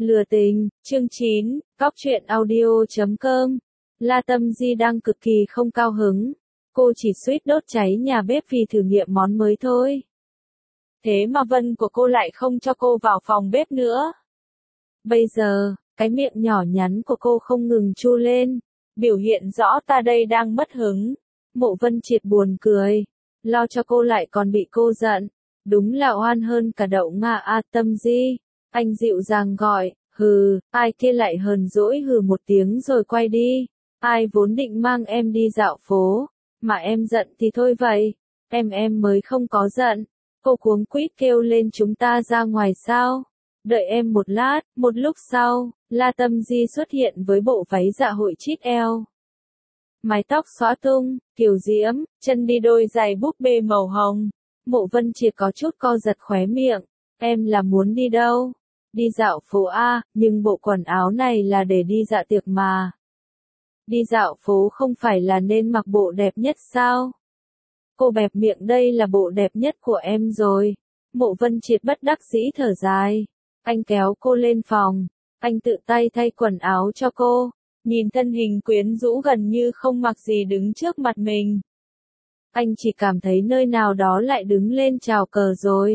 Lừa tình, chương 9, Cóc truyện audio.com. La Tâm Di đang cực kỳ không cao hứng. Cô chỉ suýt đốt cháy nhà bếp vì thử nghiệm món mới thôi. Thế mà Vân của cô lại không cho cô vào phòng bếp nữa. Bây giờ, cái miệng nhỏ nhắn của cô không ngừng chu lên, biểu hiện rõ ta đây đang mất hứng. Mộ Vân Triệt buồn cười, lo cho cô lại còn bị cô giận. Đúng là oan hơn cả đậu Nga a. Tâm Di. Anh dịu dàng gọi, hừ, ai kia lại hờn dỗi hừ một tiếng rồi quay đi. Ai vốn định mang em đi dạo phố, mà em giận thì thôi vậy, em mới không có giận. Cô cuống quýt kêu lên chúng ta ra ngoài sao? Đợi em một lát, một lúc sau, La Tâm Di xuất hiện với bộ váy dạ hội chít eo. Mái tóc xõa tung, kiều diễm, chân đi đôi giày búp bê màu hồng. Mộ Vân Triệt có chút co giật khóe miệng, em là muốn đi đâu? Đi dạo phố A, nhưng bộ quần áo này là để đi dạ tiệc mà. Đi dạo phố không phải là nên mặc bộ đẹp nhất sao? Cô bẹp miệng đây là bộ đẹp nhất của em rồi. Mộ Vân Triệt bất đắc dĩ thở dài. Anh kéo cô lên phòng. Anh tự tay thay quần áo cho cô. Nhìn thân hình quyến rũ gần như không mặc gì đứng trước mặt mình. Anh chỉ cảm thấy nơi nào đó lại đứng lên chào cờ rồi.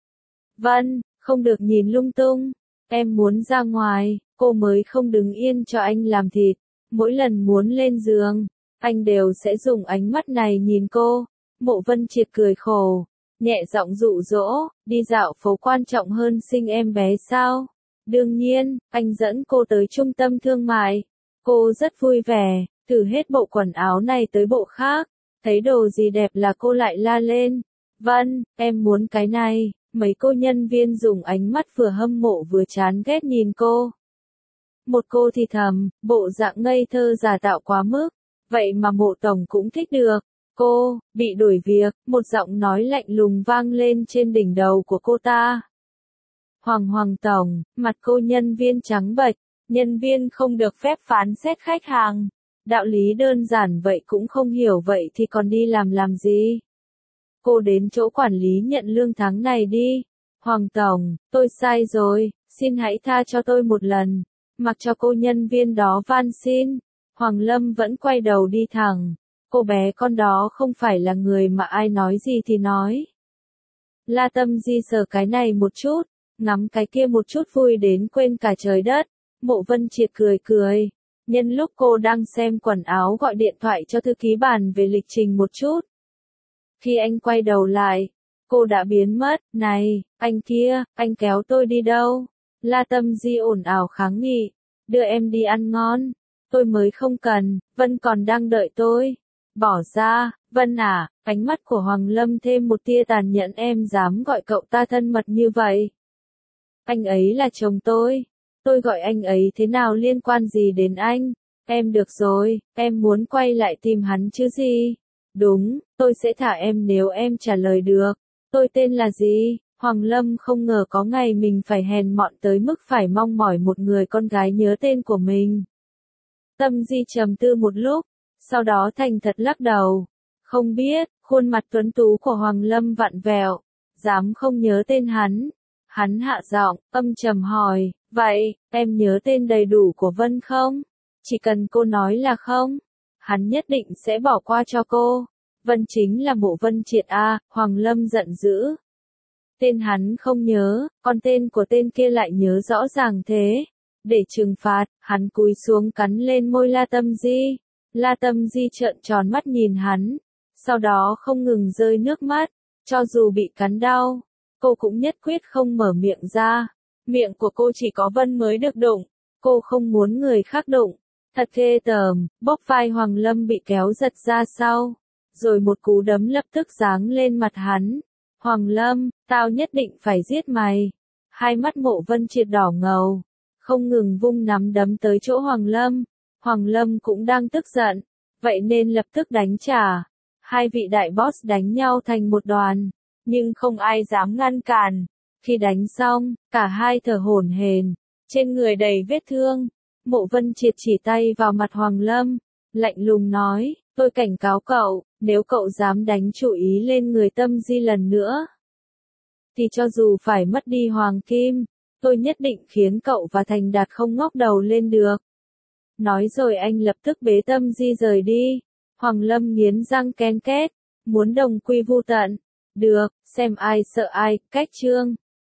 Vân, không được nhìn lung tung. Em muốn ra ngoài, cô mới không đứng yên cho anh làm thịt. Mỗi lần muốn lên giường, anh đều sẽ dùng ánh mắt này nhìn cô. Mộ Vân Triệt cười khổ, nhẹ giọng dụ dỗ, đi dạo phố quan trọng hơn sinh em bé sao? Đương nhiên, anh dẫn cô tới trung tâm thương mại. Cô rất vui vẻ, thử hết bộ quần áo này tới bộ khác. Thấy đồ gì đẹp là cô lại la lên. Vân, em muốn cái này. Mấy cô nhân viên dùng ánh mắt vừa hâm mộ vừa chán ghét nhìn cô. Một cô thì thầm, bộ dạng ngây thơ giả tạo quá mức. Vậy mà Mộ Tổng cũng thích được. Cô, bị đuổi việc, một giọng nói lạnh lùng vang lên trên đỉnh đầu của cô ta. Hoàng Tổng, mặt cô nhân viên trắng bệch, nhân viên không được phép phán xét khách hàng. Đạo lý đơn giản vậy cũng không hiểu vậy thì còn đi làm gì? Cô đến chỗ quản lý nhận lương tháng này đi. Hoàng Tổng, tôi sai rồi, xin hãy tha cho tôi một lần. Mặc cho cô nhân viên đó van xin. Hoàng Lâm vẫn quay đầu đi thẳng. Cô bé con đó không phải là người mà ai nói gì thì nói. La Tâm Di sờ cái này một chút, ngắm cái kia một chút vui đến quên cả trời đất. Mộ Vân Triệt cười. Nhân lúc cô đang xem quần áo gọi điện thoại cho thư ký bàn về lịch trình một chút. Khi anh quay đầu lại, cô đã biến mất. Này, anh kia, anh kéo tôi đi đâu? La Tâm Di ồn ào kháng nghị. Đưa em đi ăn ngon. Tôi mới không cần, Vân còn đang đợi tôi. Bỏ ra, Vân à, ánh mắt của Hoàng Lâm thêm một tia tàn nhẫn. Em dám gọi cậu ta thân mật như vậy? Anh ấy là chồng tôi gọi anh ấy thế nào liên quan gì đến anh? Em được rồi, em muốn quay lại tìm hắn chứ gì? Đúng, tôi sẽ thả em nếu em trả lời được. Tôi tên là gì? Hoàng Lâm không ngờ có ngày mình phải hèn mọn tới mức phải mong mỏi một người con gái nhớ tên của mình. Tâm Di trầm tư một lúc, sau đó thành thật lắc đầu. Không biết, khuôn mặt tuấn tú của Hoàng Lâm vặn vẹo. Dám không nhớ tên hắn? Hắn hạ giọng, âm trầm hỏi, vậy, em nhớ tên đầy đủ của Vân không? Chỉ cần cô nói là không, hắn nhất định sẽ bỏ qua cho cô. Vân chính là Mộ Vân Triệt a. Hoàng Lâm giận dữ. Tên hắn không nhớ, còn tên của tên kia lại nhớ rõ ràng thế. Để trừng phạt, hắn cúi xuống cắn lên môi La Tâm Di. La Tâm Di trợn tròn mắt nhìn hắn, sau đó không ngừng rơi nước mắt. Cho dù bị cắn đau, cô cũng nhất quyết không mở miệng ra. Miệng của cô chỉ có Vân mới được đụng, cô không muốn người khác đụng. Thật ghê tởm. Bóp vai Hoàng Lâm bị kéo giật ra sau, rồi một cú đấm lập tức giáng lên mặt hắn. Hoàng Lâm, tao nhất định phải giết mày. Hai mắt Mộ Vân Triệt đỏ ngầu, không ngừng vung nắm đấm tới chỗ Hoàng Lâm. Hoàng Lâm cũng đang tức giận, vậy nên lập tức đánh trả. Hai vị đại boss đánh nhau thành một đoàn, nhưng không ai dám ngăn cản. Khi đánh xong, cả hai thở hổn hển, trên người đầy vết thương. Mộ Vân Triệt chỉ tay vào mặt Hoàng Lâm, lạnh lùng nói, tôi cảnh cáo cậu, nếu cậu dám đánh chủ ý lên người Tâm Di lần nữa, thì cho dù phải mất đi Hoàng Kim, Tôi nhất định khiến cậu và Thành Đạt không ngóc đầu lên được. Nói rồi anh lập tức bế Tâm Di rời đi. Hoàng Lâm nghiến răng ken két, muốn đồng quy vu tận. Được, xem ai sợ ai, cách chương.